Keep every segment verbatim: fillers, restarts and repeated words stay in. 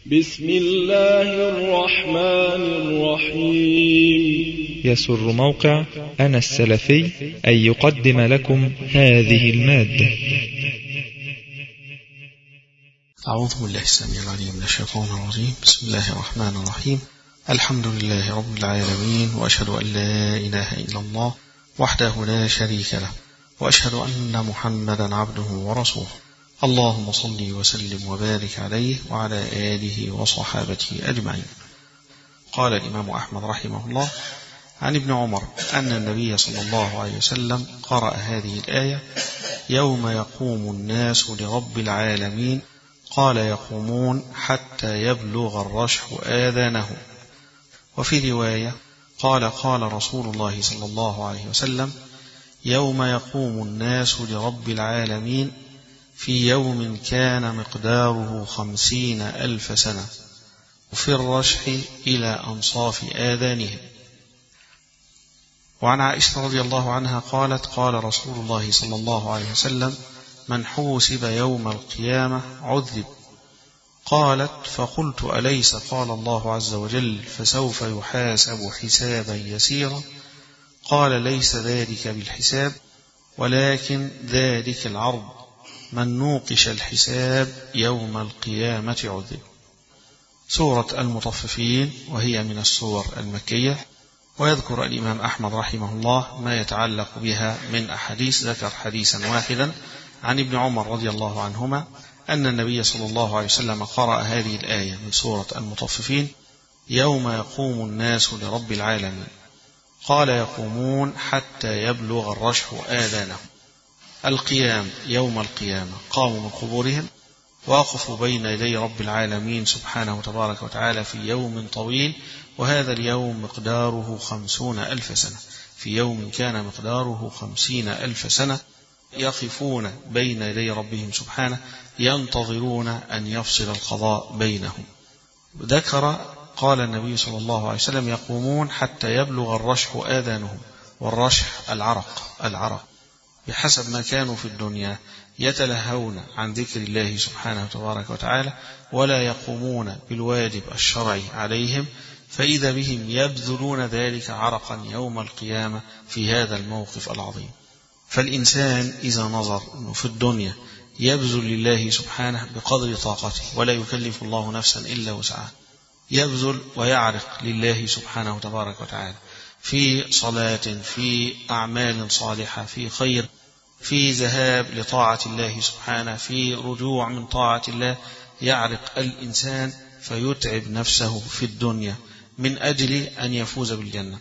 بسم الله الرحمن الرحيم. يسر موقع أنا السلفي أن يقدم لكم هذه المادة. أعوذ بالله السميع العليم من الشيطان الرجيم. بسم الله الرحمن الرحيم. الحمد لله رب العالمين، وأشهد أن لا إله إلا الله وحده لا شريك له، وأشهد أن محمدا عبده ورسوله. اللهم صل وسلم وبارك عليه وعلى آله وصحابته أجمعين. قال الإمام أحمد رحمه الله عن ابن عمر أن النبي صلى الله عليه وسلم قرأ هذه الآية: يوم يقوم الناس لرب العالمين، قال يقومون حتى يبلغ الرشح آذانهم. وفي رواية قال قال رسول الله صلى الله عليه وسلم: يوم يقوم الناس لرب العالمين في يوم كان مقداره خمسين ألف سنة، وفي الرشح إلى أنصاف آذانهم. وعن عائشة رضي الله عنها قالت: قال رسول الله صلى الله عليه وسلم: من حوسب يوم القيامة عذب. قالت: فقلت: أليس قال الله عز وجل فسوف يحاسب حسابا يسيرا؟ قال: ليس ذلك بالحساب، ولكن ذلك العرض، من نوقش الحساب يوم القيامة عذب. سورة المطففين، وهي من السور المكية. ويذكر الإمام أحمد رحمه الله ما يتعلق بها من أحاديث. ذكر حديثا واحدا عن ابن عمر رضي الله عنهما أن النبي صلى الله عليه وسلم قرأ هذه الآية من سورة المطففين: يوم يقوم الناس لرب العالمين، قال يقومون حتى يبلغ الرشح آذانهم. القيام يوم القيامة، قاموا من قبورهم وقفوا بين يدي رب العالمين سبحانه تبارك وتعالى في يوم طويل، وهذا اليوم مقداره خمسون ألف سنة. في يوم كان مقداره خمسين ألف سنة يقفون بين يدي ربهم سبحانه ينتظرون أن يفصل القضاء بينهم. ذكر قال النبي صلى الله عليه وسلم: يقومون حتى يبلغ الرشح آذانهم. والرشح العرق العرق بحسب ما كانوا في الدنيا يتلهون عن ذكر الله سبحانه تبارك وتعالى، ولا يقومون بالواجب الشرعي عليهم، فإذا بهم يبذلون ذلك عرقا يوم القيامة في هذا الموقف العظيم. فالإنسان إذا نظر أنه في الدنيا يبذل لله سبحانه بقدر طاقته، ولا يكلف الله نفسا إلا وسعها، يبذل ويعرق لله سبحانه تبارك وتعالى في صلاة، في أعمال صالحة، في خير، في ذهاب لطاعة الله سبحانه، في رجوع من طاعة الله، يعرق الإنسان فيتعب نفسه في الدنيا من أجل أن يفوز بالجنة.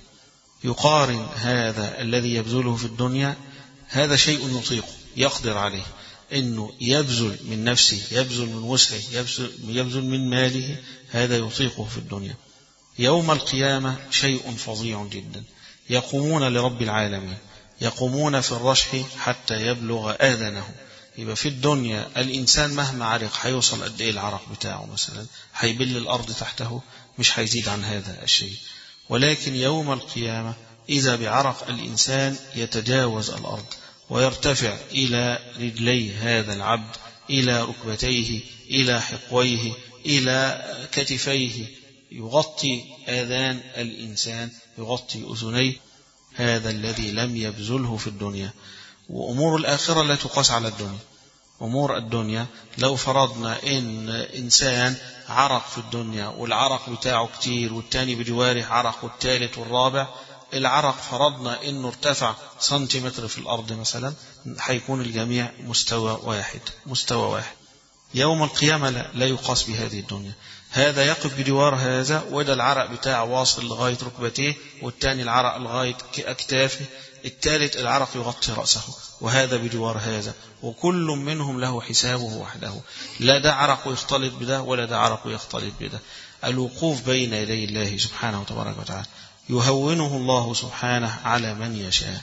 يقارن هذا الذي يبذله في الدنيا، هذا شيء يطيق يقدر عليه، إنه يبذل من نفسه، يبذل من وسعه، يبذل, يبذل من ماله، هذا يطيقه في الدنيا. يوم القيامة شيء فظيع جدا. يقومون لرب العالمين، يقومون في الرشح حتى يبلغ آذانهم. يبقى في الدنيا الإنسان مهما عرق هيوصل قد إيه العرق بتاعه؟ مثلا هيبل الأرض تحته؟ مش هيزيد عن هذا الشيء. ولكن يوم القيامة إذا بعرق الإنسان يتجاوز الأرض ويرتفع إلى رجلي هذا العبد، إلى ركبتيه، إلى حقويه، إلى كتفيه، يغطي آذان الإنسان، يغطي أذنيه. هذا الذي لم يبذله في الدنيا. وأمور الآخرة لا تقاس على الدنيا. أمور الدنيا لو فرضنا إن إنسان عرق في الدنيا والعرق بتاعه كتير، والتاني بجواره عرق، والثالث والرابع، العرق فرضنا إنه ارتفع سنتيمتر في الأرض مثلا، حيكون الجميع مستوى واحد مستوى واحد. يوم القيامة لا, لا يقاس بهذه الدنيا. هذا يقف بجوار هذا، وده العرق بتاعه واصل لغاية ركبتيه، والتاني العرق لغاية أكتافه، الثالث العرق يغطي رأسه، وهذا بجوار هذا، وكل منهم له حسابه وحده. لا ده عرق يختلط بده، ولا ده عرق يختلط بده. الوقوف بين يدي الله سبحانه وتبارك وتعالى يهونه الله سبحانه على من يشاء،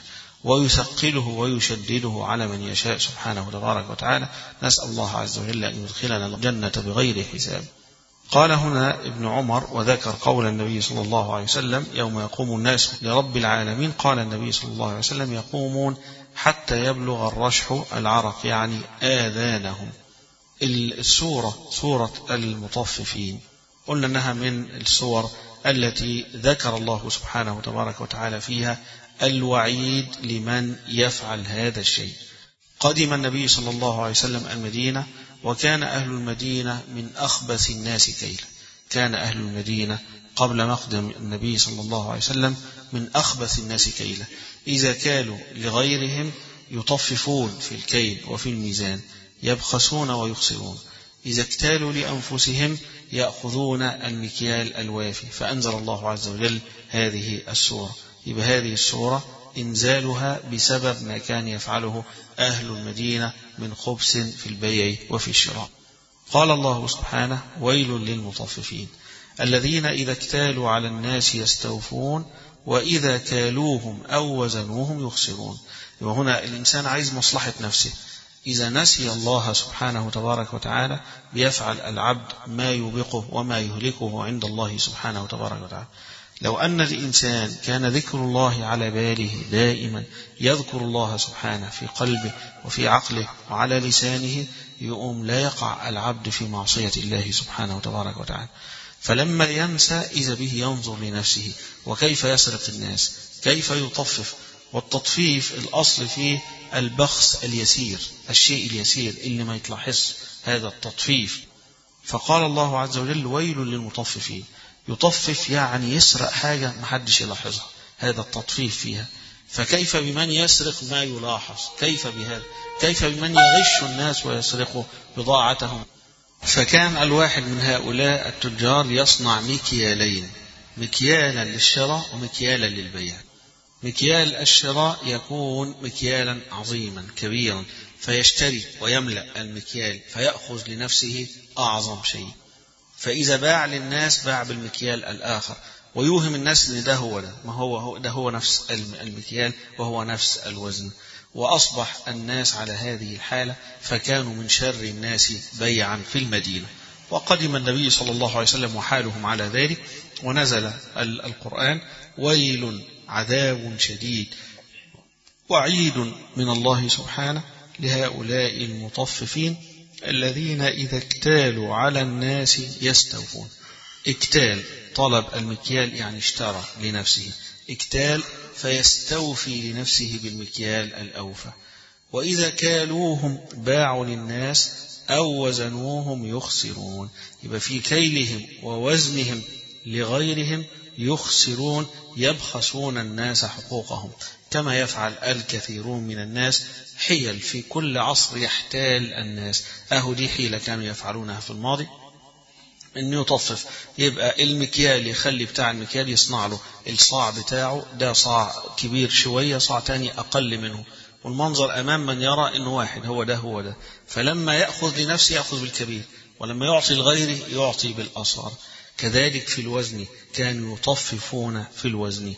ويثقله ويشدده على من يشاء سبحانه وتبارك وتعالى. نسأل الله عز وجل أن يدخلنا الجنة بغير حساب. قال هنا ابن عمر وذكر قول النبي صلى الله عليه وسلم: يوم يقوم الناس لرب العالمين، قال النبي صلى الله عليه وسلم: يقومون حتى يبلغ الرشح العرق، يعني آذانهم. السورة سورة المطففين قلنا أنها من الصور التي ذكر الله سبحانه وتبارك وتعالى فيها الوعيد لمن يفعل هذا الشيء. قدم النبي صلى الله عليه وسلم المدينة، وكان أهل المدينة من أخبث الناس كيلا. كان أهل المدينة قبل مقدم النبي صلى الله عليه وسلم من أخبث الناس كيلا. إذا كالوا لغيرهم يطففون في الكيل وفي الميزان، يبخسون ويخسرون. إذا اكتالوا لأنفسهم يأخذون المكيال الوافي. فأنزل الله عز وجل هذه السورة. يبقى هذه السورة إنزالها بسبب ما كان يفعله أهل المدينة من خبث في البيع وفي الشراء. قال الله سبحانه: ويل للمطففين الذين إذا اكتالوا على الناس يستوفون وإذا كالوهم أو وزنوهم يخسرون. وهنا الإنسان عايز مصلحة نفسه. إذا نسي الله سبحانه وتبارك وتعالى بيفعل العبد ما يوبقه وما يهلكه عند الله سبحانه وتبارك وتعالى. لو أن الإنسان كان ذكر الله على باله دائما، يذكر الله سبحانه في قلبه وفي عقله وعلى لسانه، يقوم لا يقع العبد في معصية الله سبحانه وتبارك وتعالى. فلما ينسى إذا به ينظر لنفسه وكيف يسرق الناس، كيف يطفف. والتطفيف الأصل فيه البخس اليسير، الشيء اليسير اللي ما يتلاحظ، هذا التطفيف. فقال الله عز وجل: ويل للمطففين. يطفف يعني يسرق حاجة محدش يلاحظها، هذا التطفيف فيها. فكيف بمن يسرق ما يلاحظ؟ كيف بهذا؟ كيف بمن يغش الناس ويسرقوا بضاعتهم؟ فكان الواحد من هؤلاء التجار يصنع مكيالين، مكيالا للشراء ومكيالا للبيع. مكيال الشراء يكون مكيالا عظيما كبيرا، فيشتري ويملأ المكيال فيأخذ لنفسه أعظم شيء. فإذا باع للناس باع بالمكيال الآخر، ويوهم الناس ان ده هو ده، ما هو ده هو نفس المكيال وهو نفس الوزن. وأصبح الناس على هذه الحالة، فكانوا من شر الناس بيعا في المدينة. وقدم النبي صلى الله عليه وسلم وحالهم على ذلك، ونزل القرآن: ويل، عذاب شديد، وعيد من الله سبحانه لهؤلاء المطففين الذين إذا اكتالوا على الناس يستوفون. اكتال طلب المكيال يعني اشترى لنفسه، اكتال فيستوفي لنفسه بالمكيال الأوفى. وإذا كالوهم باعوا للناس أو وزنوهم يخسرون. يبقى في كيلهم ووزنهم لغيرهم يخسرون، يبخسون الناس حقوقهم، كما يفعل الكثيرون من الناس. حيل في كل عصر يحتال الناس. أهو دي حيلة كانوا يفعلونها في الماضي، إنه يطفف. يبقى المكيال يخلي بتاع المكيال يصنع له الصاع بتاعه، ده صاع كبير شوية، صاع تاني أقل منه، والمنظر أمام من يرى إنه واحد، هو ده هو ده. فلما يأخذ لنفسه يأخذ بالكبير، ولما يعطي لغيره يعطي بالأصغر. كذلك في الوزن كانوا يطففون في الوزن.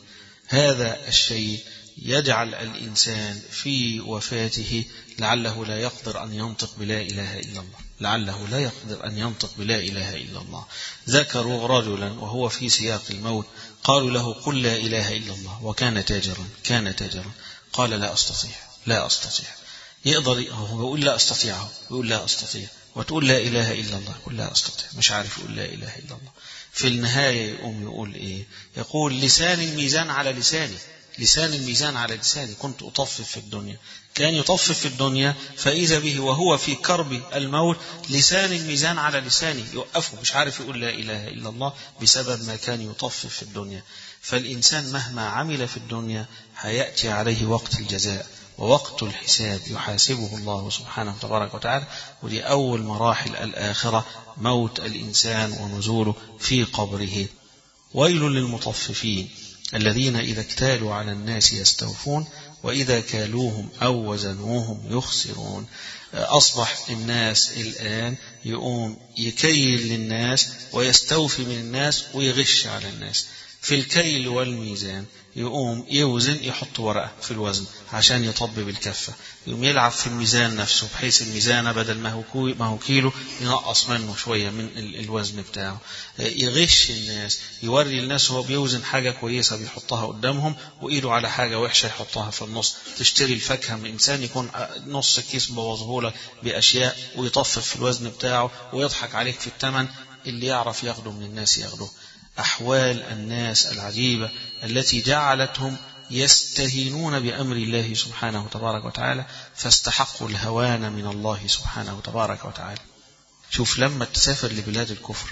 هذا الشيء يجعل الإنسان في وفاته لعله لا يقدر أن ينطق بلا إله إلا الله، لعله لا يقدر أن ينطق بلا إله إلا الله. ذكروا رجلا وهو في سياق الموت، قالوا له: قل لا إله إلا الله، وكان تاجرا كان تاجرا قال: لا أستطيع لا أستطيع. يقدر هو يقول لا أستطيع، يقول لا أستطيع، وتقول لا إله إلا الله، يقول لا أستطيع، مش عارف يقول لا إله إلا الله. في النهاية يقوم يقول إيه؟ يقول: لسان الميزان على لساني، لسان الميزان على لساني، كنت أطفف في الدنيا. كان يطفف في الدنيا، فإذا به وهو في كرب الموت لسان الميزان على لساني يوقفه، مش عارف يقول لا إله إلا الله بسبب ما كان يطفف في الدنيا. فالإنسان مهما عمل في الدنيا هيأتي عليه وقت الجزاء ووقت الحساب، يحاسبه الله سبحانه وتبارك وتعالى. ودي أول مراحل الآخرة، موت الإنسان ونزوله في قبره. ويل للمطففين الذين إذا اكتالوا على الناس يستوفون وإذا كالوهم أو وزنوهم يخسرون. أصبح الناس الآن يقوم يكيل للناس ويستوفي من الناس ويغش على الناس. في الكيل والميزان يقوم يوزن، يحط ورقة في الوزن عشان يطبب الكفة، يقوم يلعب في الميزان نفسه بحيث الميزان بدل ما هو ما هو كيلو ينقص منه شوية من الوزن بتاعه. يغش الناس، يوري الناس هو بيوزن حاجة كويسة بيحطها قدامهم، وإيده على حاجة وحشة يحطها في النص. تشتري الفاكهة من إنسان يكون نص كيس بوظهولك بأشياء ويطفف في الوزن بتاعه ويضحك عليك في الثمن، اللي يعرف ياخده من الناس ياخده. أحوال الناس العجيبة التي جعلتهم يستهينون بأمر الله سبحانه وتبارك وتعالى فاستحقوا الهوان من الله سبحانه وتبارك وتعالى. شوف لما تسافر لبلاد الكفر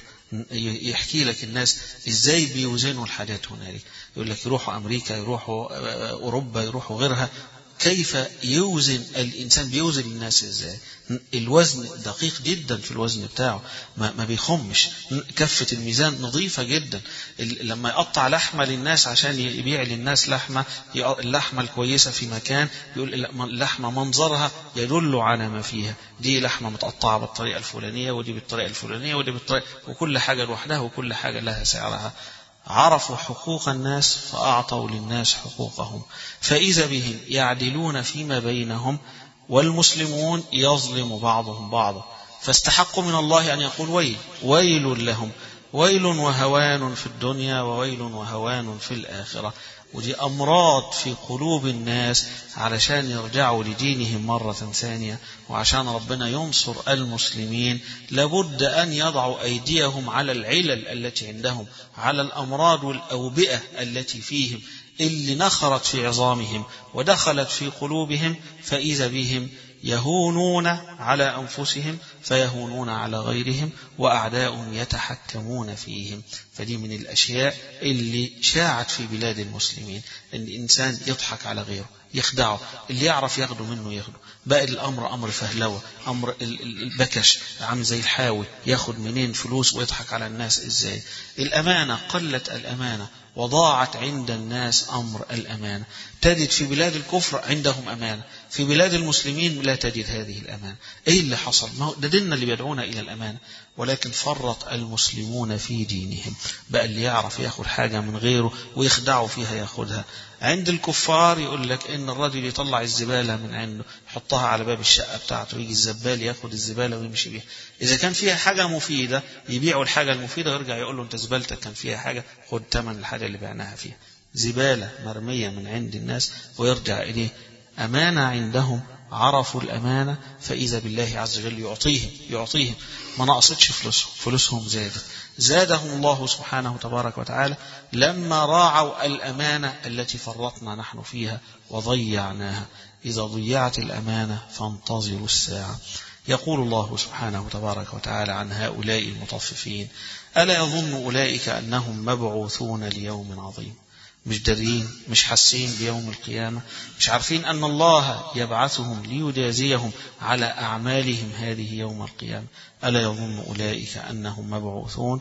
يحكي لك الناس ازاي بيوزنوا الحاجات هنالك، يقول لك يروحوا أمريكا، يروحوا أوروبا، يروحوا غيرها، كيف يوزن الإنسان، بيوزن الناس ازاي. الوزن دقيق جدا في الوزن بتاعه، ما, ما بيخمش، كفة الميزان نظيفة جدا. لما يقطع لحمة للناس عشان يبيع للناس لحمة، اللحمة الكويسة في مكان يقول اللحمة منظرها يدل على ما فيها، دي لحمة متقطعة بالطريقة الفلانية، ودي بالطريقة الفلانية، ودي بالطريقة، وكل حاجة لوحدها وكل حاجة لها سعرها. عرفوا حقوق الناس فأعطوا للناس حقوقهم، فإذا بهم يعدلون فيما بينهم والمسلمون يظلم بعضهم بعضا، فاستحقوا من الله أن يقول ويل ويل لهم، ويل وهوان في الدنيا وويل وهوان في الآخرة. ودي أمراض في قلوب الناس علشان يرجعوا لدينهم مرة ثانية، وعشان ربنا ينصر المسلمين لابد أن يضعوا أيديهم على العلل التي عندهم، على الأمراض والأوبئة التي فيهم اللي نخرت في عظامهم ودخلت في قلوبهم، فإذا بهم يهونون على أنفسهم فيهونون على غيرهم، وأعداء يتحكمون فيهم. فدي من الأشياء اللي شاعت في بلاد المسلمين، أن الإنسان يضحك على غيره، يخدعه، اللي يعرف ياخده منه ياخده. بقى الأمر أمر فهلوة، أمر البكش، عم زي الحاوي ياخد منين فلوس ويضحك على الناس إزاي. الأمانة، قلت الأمانة وضاعت عند الناس أمر الأمانة. تجد في بلاد الكفر عندهم أمانة، في بلاد المسلمين لا تجد هذه الأمانة. إيه اللي حصل؟ ما هو ده ديننا اللي بيدعونا إلى الأمانة، ولكن فرط المسلمون في دينهم. بقى اللي يعرف ياخد حاجة من غيره ويخدعوا فيها ياخدها. عند الكفار يقول لك إن الرجل يطلع الزبالة من عنده يحطها على باب الشقة بتاعته، يجي الزبال ياخد الزبالة ويمشي بيها. إذا كان فيها حاجة مفيدة يبيعوا الحاجة المفيدة ويرجع يقول له أنت زبالتك كان فيها حاجة، خد ثمن الحاجة اللي بعناها فيها. زبالة مرمية من عند الناس ويرجع إليه. أمانة عندهم، عرفوا الأمانة، فإذا بالله عز وجل يعطيهم يعطيهم ما نقصتش فلوسهم، فلوسهم زادت، زادهم الله سبحانه تبارك وتعالى لما راعوا الأمانة التي فرطنا نحن فيها وضيعناها. إذا ضيعت الأمانة فانتظروا الساعة. يقول الله سبحانه تبارك وتعالى عن هؤلاء المطففين: ألا يظن أولئك أنهم مبعوثون ليوم عظيم؟ مش دارين، مش حاسين بيوم القيامة، مش عارفين أن الله يبعثهم ليجازيهم على أعمالهم هذه يوم القيامة. ألا يظن أولئك أنهم مبعوثون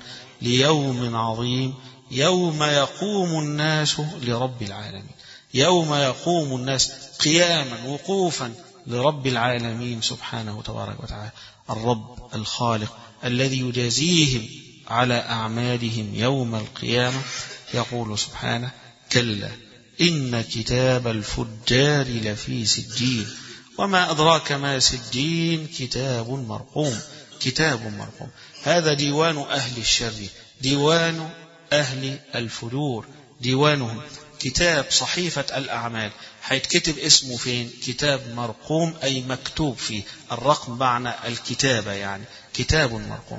ليوم عظيم يوم يقوم الناس لرب العالمين. يوم يقوم الناس قياما وقوفا لرب العالمين سبحانه تبارك وتعالى، الرب الخالق الذي يجازيهم على أعمالهم يوم القيامة. يقول سبحانه: كلا إن كتاب الفجار لفي سجين وما أدراك ما سجين كتاب مرقوم. كتاب مرقوم، هذا ديوان أهل الشر، ديوان أهل الفجور، ديوانهم. كتاب صحيفة الأعمال هيتكتب اسمه فين؟ كتاب مرقوم، أي مكتوب فيه. الرقم معنى الكتابة، يعني كتاب مرقوم.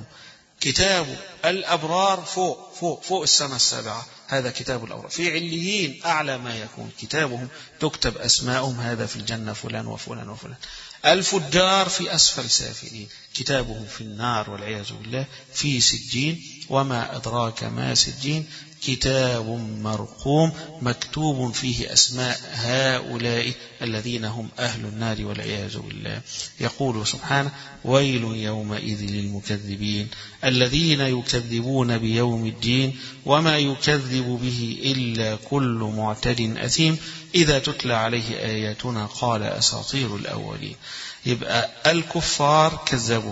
كتاب الأبرار فوق فوق فوق السماء السابعة، هذا كتاب الأبرار. في عليين أعلى ما يكون كتابهم، تكتب أسماءهم، هذا في الجنة فلان وفلان وفلان. الفجار في أسفل سافلين، كتابهم في النار والعياذ بالله، في سجين. وما أدراك ما سجين كتاب مرقوم، مكتوب فيه أسماء هؤلاء الذين هم أهل النار والعياذ بالله. يقول سبحانه: ويل يومئذ للمكذبين الذين يكذبون بيوم الدين وما يكذب به إلا كل معتد أثيم إذا تتلى عليه آياتنا قال أساطير الأولين. يبقى الكفار كذبوا،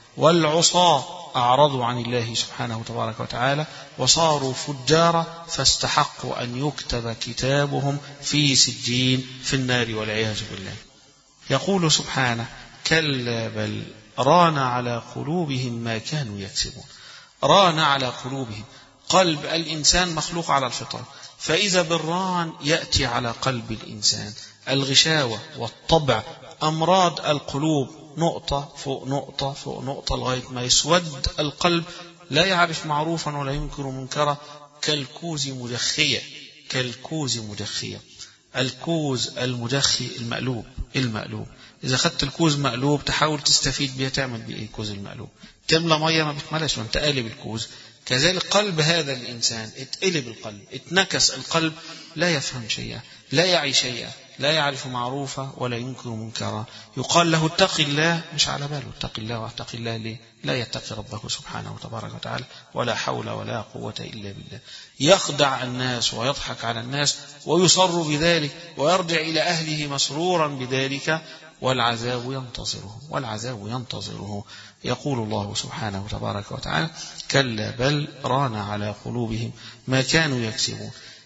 والعصاة أعرضوا عن الله سبحانه تبارك وتعالى وصاروا فجارا، فاستحقوا أن يكتب كتابهم في سجين في النار والعياذ بالله. يقول سبحانه: كلا بل ران على قلوبهم ما كانوا يكسبون. ران على قلوبهم، قلب الإنسان مخلوق على الفطرة، فإذا بالران يأتي على قلب الإنسان الغشاوة والطبع، أمراض القلوب، نقطة فوق نقطة فوق نقطة لغاية ما يسود القلب لا يعرف معروفا ولا ينكر منكرا كالكوز مدخية. كالكوز مدخية. الكوز المدخي المقلوب. المقلوب إذا خدت الكوز مقلوب تحاول تستفيد بيه، تعمل بيه الكوز المقلوب؟ تملى مية ما بتملاش وانت قالب الكوز. كذلك قلب هذا الإنسان اتقلب القلب، اتنكس القلب، لا يفهم شيئا، لا يعي شيئا، لا يعرف معروفا ولا ينكر منكرا. يقال له اتق الله، مش على باله اتق الله. واتق الله ليه؟ لا يتقي ربه سبحانه وتبارك وتعالى، ولا حول ولا قوة إلا بالله. يخدع الناس ويضحك على الناس ويصر بذلك ويرجع إلى أهله مسرورا بذلك، والعذاب ينتظره. والعذاب ينتظره. يقول الله سبحانه وتبارك وتعالى: كلا بل ران على قلوبهم ما كانوا يكسبون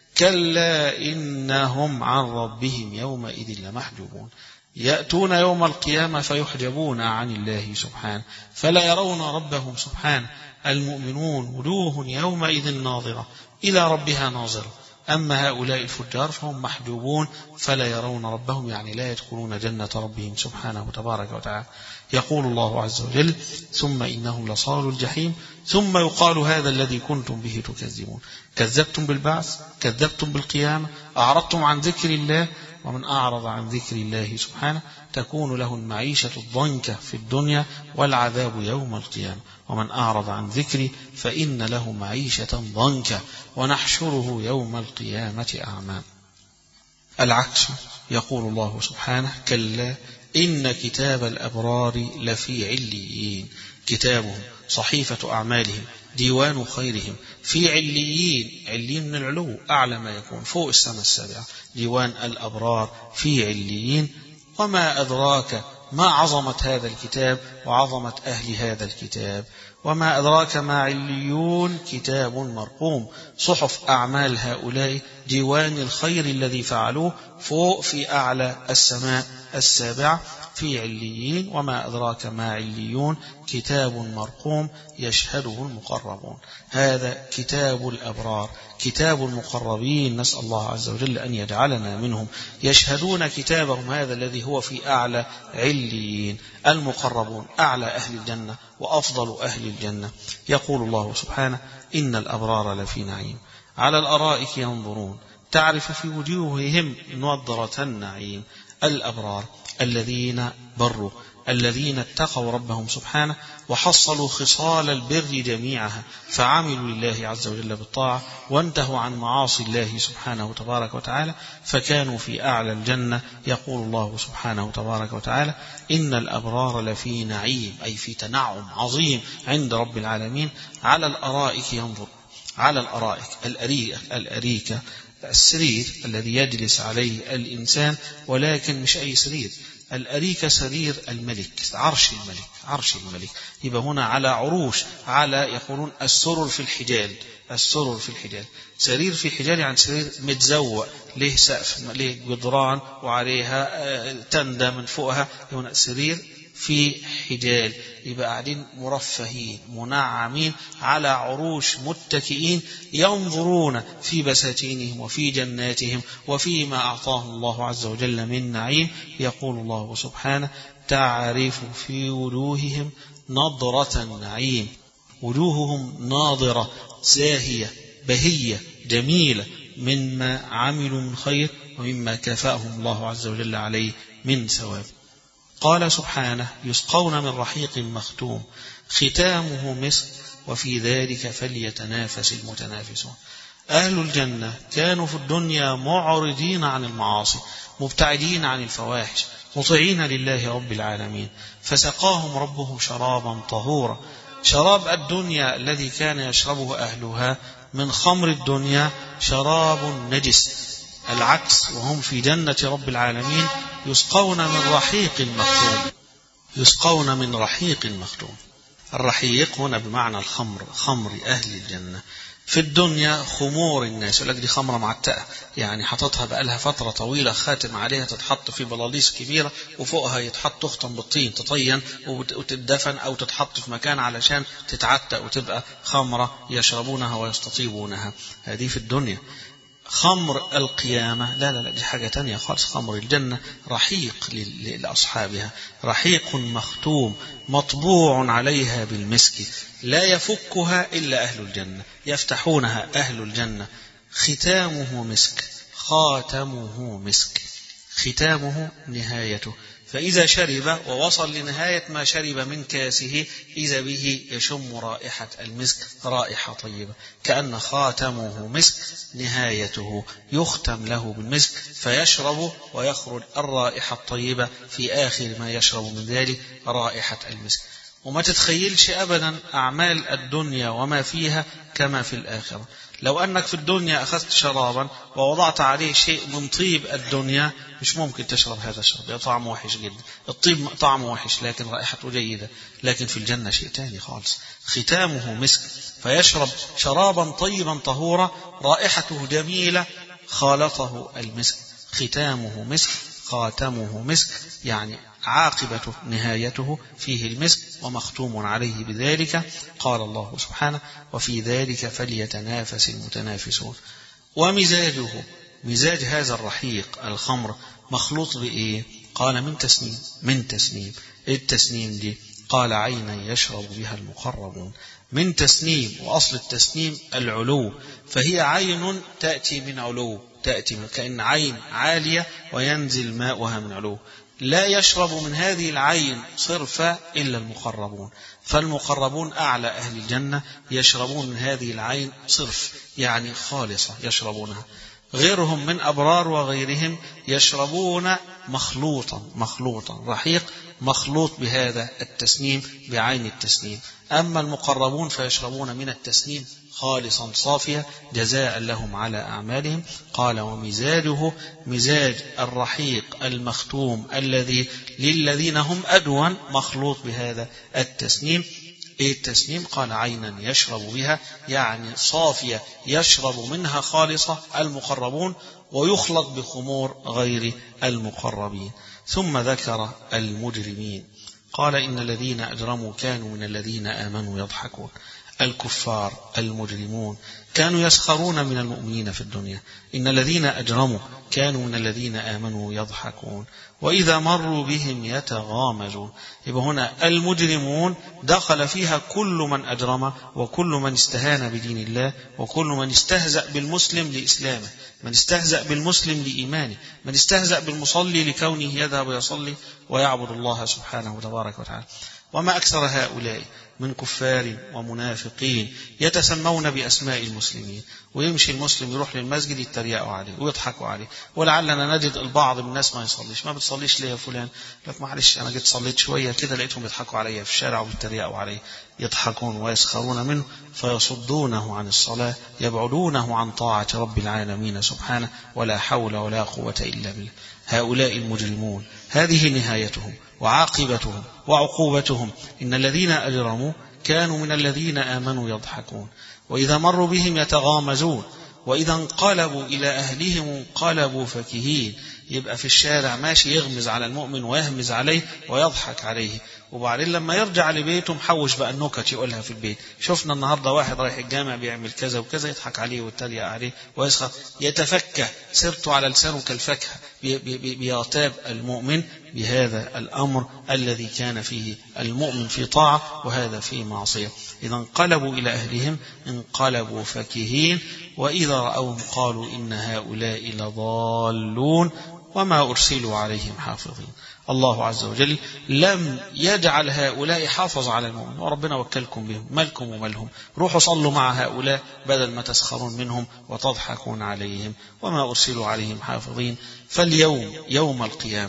كلا إنهم عن ربهم يومئذ لمحجوبون يأتون يوم القيامة فيحجبون عن الله سبحانه فلا يرون ربهم سبحانه. المؤمنون وجوه يومئذ ناظرة إلى ربها ناظرة، أما هؤلاء الفجار فهم محجوبون فلا يرون ربهم، يعني لا يدخلون جنة ربهم سبحانه وتبارك وتعالى. يقول الله عز وجل: ثم إنهم لصالوا الجحيم ثم يقال هذا الذي كنتم به تكذبون. كذبتم بالبعث، كذبتم بالقيامة، أعرضتم عن ذكر الله. ومن أعرض عن ذكر الله سبحانه تكون له المعيشة الضنكة في الدنيا والعذاب يوم القيامة. ومن أعرض عن ذكري فإن له معيشة ضنكة ونحشره يوم القيامة أعمى. العكس، يقول الله سبحانه: كلا إن كتاب الأبرار لفي عليين. كتابهم صحيفة أعمالهم ديوان خيرهم في عليين. عليين من العلو، أعلى ما يكون، فوق السماء السابعة. ديوان الأبرار في عليين. وما أدراك ما عظمة هذا الكتاب وعظمة أهل هذا الكتاب. وما أدراك ما عليون كتاب مرقوم. صحف أعمال هؤلاء، ديوان الخير الذي فعلوه فوق في أعلى السماء السابعة في عليين. وما أدراك ما عليون كتاب مرقوم يشهده المقربون. هذا كتاب الأبرار، كتاب المقربين، نسأل الله عز وجل أن يجعلنا منهم. يشهدون كتابهم هذا الذي هو في أعلى عليين. المقربون أعلى أهل الجنة وأفضل أهل الجنة. يقول الله سبحانه: إن الأبرار لفي نعيم على الأرائك ينظرون تعرف في وجوههم نضرة النعيم. الأبرار الذين بروا، الذين اتقوا ربهم سبحانه وحصلوا خصال البر جميعها، فعملوا لله عز وجل بالطاعة وانتهوا عن معاصي الله سبحانه وتبارك وتعالى، فكانوا في أعلى الجنة. يقول الله سبحانه وتبارك وتعالى: إن الأبرار لفي نعيم، أي في تنعم عظيم عند رب العالمين. على الأرائك ينظر. على الأرائك، الأريكة, الأريكة السرير الذي يجلس عليه الإنسان، ولكن مش أي سرير. الأريكة سرير الملك، عرش الملك، عرش الملك. يبقى هنا على عروش، على يقولون السرر في الحجال. السرر في الحجال، سرير في حجال يعني سرير متزوق، له سقف، له جدران وعليها تندة من فوقها. هنا سرير في حجال، يبقى قاعدين مرفهين منعمين على عروش متكئين، ينظرون في بساتينهم وفي جناتهم وفيما أعطاهم الله عز وجل من نعيم. يقول الله سبحانه: تعرف في وجوههم نضرة النعيم. وجوههم ناظرة زاهية بهية جميلة مما عملوا من خير ومما كافأهم الله عز وجل عليه من ثواب. قال سبحانه: يسقون من رحيق مختوم ختامه مسك وفي ذلك فليتنافس المتنافسون. أهل الجنة كانوا في الدنيا معرضين عن المعاصي، مبتعدين عن الفواحش، مطيعين لله رب العالمين، فسقاهم ربهم شرابا طهورا. شراب الدنيا الذي كان يشربه أهلها من خمر الدنيا شراب نجس. العكس، وهم في جنة رب العالمين يسقون من رحيق مختوم. يسقون من رحيق مختوم. الرحيق هنا بمعنى الخمر، خمر أهل الجنة. في الدنيا خمور الناس، يقول لك دي خمرة معتقة، يعني حطتها بقالها فترة طويلة، خاتم عليها تتحط في بلاليص كبيرة وفوقها يتحط تختم بالطين تطين وتدفن أو تتحط في مكان علشان تتعتق وتبقى خمرة يشربونها ويستطيبونها. هذه في الدنيا. خمر القيامة لا لا لا دي حاجة تانية خالص. خمر الجنة رحيق لأصحابها، رحيق مختوم مطبوع عليها بالمسك، لا يفكها إلا أهل الجنة، يفتحونها أهل الجنة، ختامه مسك، خاتمه مسك، ختامه نهايته. فإذا شرب ووصل لنهاية ما شرب من كاسه إذا به يشم رائحة المسك، رائحة طيبة، كأن خاتمه مسك، نهايته يختم له بالمسك، فيشرب ويخرج الرائحة الطيبة في آخر ما يشرب من ذلك رائحة المسك. وما تتخيلش أبدا أعمال الدنيا وما فيها كما في الآخرة. لو أنك في الدنيا أخذت شرابا ووضعت عليه شيء من طيب الدنيا مش ممكن تشرب هذا الشراب، طعمه وحش جدا. الطيب طعمه وحش لكن رائحته جيدة، لكن في الجنة شيء تاني خالص، ختامه مسك، فيشرب شرابا طيبا طهورا رائحته جميلة خالطه المسك، ختامه مسك، خاتمه مسك، يعني عاقبته نهايته فيه المسك ومختوم عليه بذلك. قال الله سبحانه: وفي ذلك فليتنافس المتنافسون. ومزاجه، مزاج هذا الرحيق الخمر مخلوط بإيه؟ قال من تسنيم. من تسنيم. التسنيم دي قال عينا يشرب بها المقربون. من تسنيم، وأصل التسنيم العلو، فهي عين تأتي من علو، تأتي كأن عين عالية وينزل ماؤها من علو. لا يشرب من هذه العين صرفا إلا المقربون، فالمقربون أعلى أهل الجنة يشربون من هذه العين صرف، يعني خالصة يشربونها. غيرهم من أبرار وغيرهم يشربون مخلوطا، مخلوطا رحيق مخلوط بهذا التسنيم بعين التسنيم. أما المقربون فيشربون من التسنيم خالصا صافيا جزاء لهم على أعمالهم. قال ومزاجه، مزاج الرحيق المختوم الذي للذين هم أدون مخلوط بهذا التسنيم. إيه التسنيم؟ قال عينا يشرب بها، يعني صافية يشرب منها خالصة المقربون، ويخلط بخمور غير المقربين. ثم ذكر المجرمين، قال إن الذين أجرموا كانوا من الذين آمنوا يضحكون. الكفار المجرمون كانوا يسخرون من المؤمنين في الدنيا. إن الذين أجرموا كانوا من الذين آمنوا يضحكون وإذا مروا بهم يتغامزون. يبقى هنا المجرمون دخل فيها كل من أجرم، وكل من استهان بدين الله، وكل من استهزأ بالمسلم لإسلامه، من استهزأ بالمسلم لإيمانه، من استهزأ بالمصلي لكونه يذهب ويصلي ويعبد الله سبحانه وتبارك وتعالى. وما أكثر هؤلاء من كفار ومنافقين يتسمون بأسماء المسلمين، ويمشي المسلم يروح للمسجد يتريقوا عليه ويضحكوا عليه. ولعلنا نجد البعض من الناس ما يصليش، ما بتصليش ليه يا فلان؟ لك معلش أنا جيت صليت شوية كده لقيتهم يضحكوا علي في الشارع وبيتريقوا عليه، يضحكون ويسخرون منه فيصدونه عن الصلاة، يبعدونه عن طاعة رب العالمين سبحانه، ولا حول ولا قوة إلا بالله. هؤلاء المجرمون هذه نهايتهم وعاقبتهم وعقوبتهم. إن الذين أجرموا كانوا من الذين آمنوا يضحكون وإذا مروا بهم يتغامزون وإذا انقلبوا إلى أهلهم انقلبوا فكهين. يبقى في الشارع ماشي يغمز على المؤمن ويهمز عليه ويضحك عليه، وبعدين لما يرجع لبيته محوش بقى النكت يقولها في البيت. شفنا النهاردة واحد رايح الجامع بيعمل كذا وكذا، يضحك عليه ويتريق عليه ويسخر، يتفكه، سرته على لسانه كالفكهة، بيغتاب المؤمن بهذا الأمر الذي كان فيه المؤمن في طاعة وهذا في معصية. إذا انقلبوا إلى أهلهم انقلبوا فكهين وإذا رأوهم قالوا إن هؤلاء لضالون وما أرسلوا عليهم حافظين. الله عز وجل لم يجعل هؤلاء حافظ على المؤمن، وربنا وكلكم بهم، مالكم ومالهم، روحوا صلوا مع هؤلاء بدل ما تسخرون منهم وتضحكون عليهم. وما أرسلوا عليهم حافظين. فاليوم يوم القيامة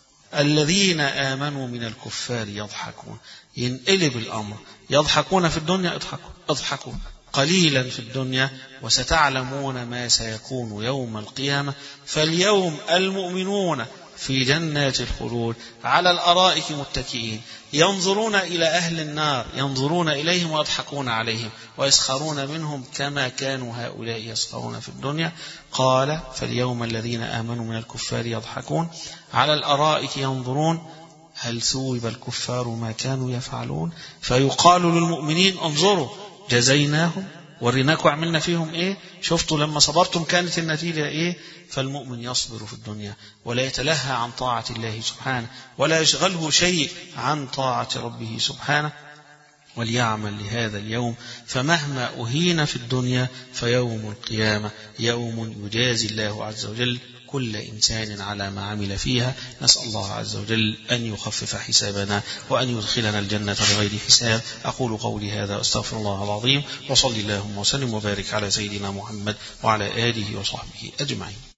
الذين آمنوا من الكفار يضحكون. ينقلب الأمر، يضحكون في الدنيا اضحكوا اضحكوا قليلا في الدنيا وستعلمون ما سيكون يوم القيامة. فاليوم المؤمنون في جنات الخلود على الأرائك متكئين ينظرون إلى أهل النار، ينظرون إليهم ويضحكون عليهم ويسخرون منهم كما كانوا هؤلاء يسخرون في الدنيا. قال فاليوم الذين آمنوا من الكفار يضحكون على الأرائك ينظرون هل ثوب الكفار ما كانوا يفعلون. فيقال للمؤمنين انظروا جزيناهم وريناكم عملنا فيهم إيه، شفتوا لما صبرتم كانت النتيجة إيه. فالمؤمن يصبر في الدنيا ولا يتلهى عن طاعة الله سبحانه ولا يشغله شيء عن طاعة ربه سبحانه، وليعمل لهذا اليوم، فمهما أهين في الدنيا فيوم القيامة يوم يجازي الله عز وجل كل إنسان على ما عمل فيها. نسأل الله عز وجل أن يخفف حسابنا وأن يدخلنا الجنة بغير حساب. أقول قولي هذا أستغفر الله العظيم، وصلي اللهم وسلم وبارك على سيدنا محمد وعلى آله وصحبه أجمعين.